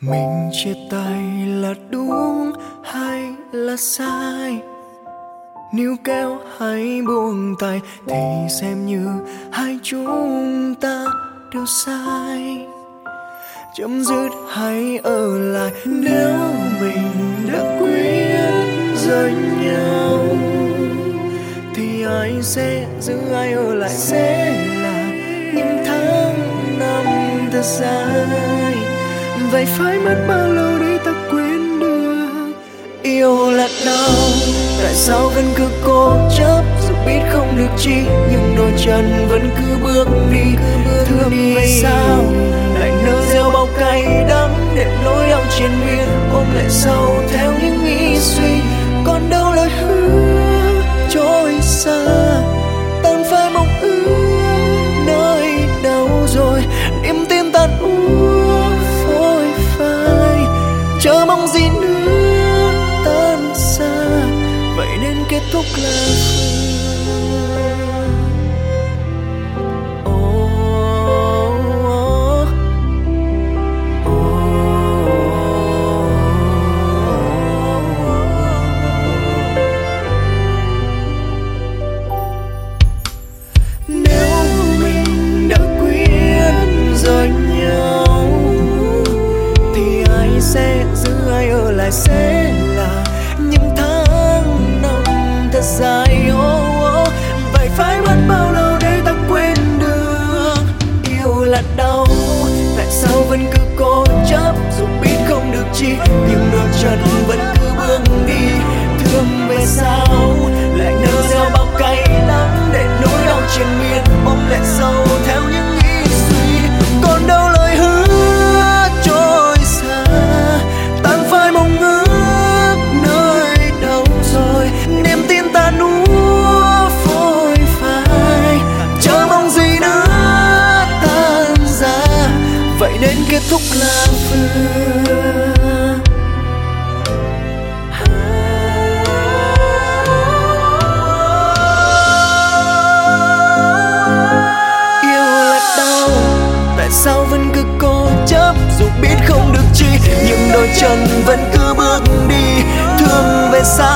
Mình chia tay là đúng hay là sai? Níu kéo hay buông tay thì xem như hai chúng ta đều sai. Chấm dứt hay ở lại, nếu mình đã quyết rời nhau thì ai sẽ giữ, ai ở lại sẽ là những tháng năm thật dài. Vậy phải mất bao lâu để ta quên được? Yêu là đau, tại sao vẫn cứ cố chấp? Dù biết không được chi, nhưng đôi chân vẫn cứ bước đi. Thương vì sao lại nỡ gieo bao cay đắng, để nỗi đau triền miên ôm lại sâu theo những nghĩ suy. Còn đâu lời hứa trôi xa, tan phai mộng ước nơi đâu rồi? Niềm tin tan úa phôi phai, chờ mong gì nữa tan xa. Vậy nên kết thúc là sẽ là những tháng năm thật dài. Vậy phải mất bao lâu để ta quên được? Yêu là đau, tại sao vẫn cứ cố chấp? Dù biết không được chi, nhưng đôi chân vẫn cứ bước đi. Thương về sao lại nỡ gieo bao cay đắng, để nỗi đau triền miên ôm lại sâu theo những nghĩ suy. Còn đâu lời hứa trôi xa, tan phai mong ước nơi đâu rồi? Niềm tin ta úa phôi phai, chờ mong gì nữa tan ra. Vậy nên kết thúc là vừa. Sao vẫn cứ cố chấp? Dù biết không được chi, nhưng đôi chân vẫn cứ bước đi. Thương về sao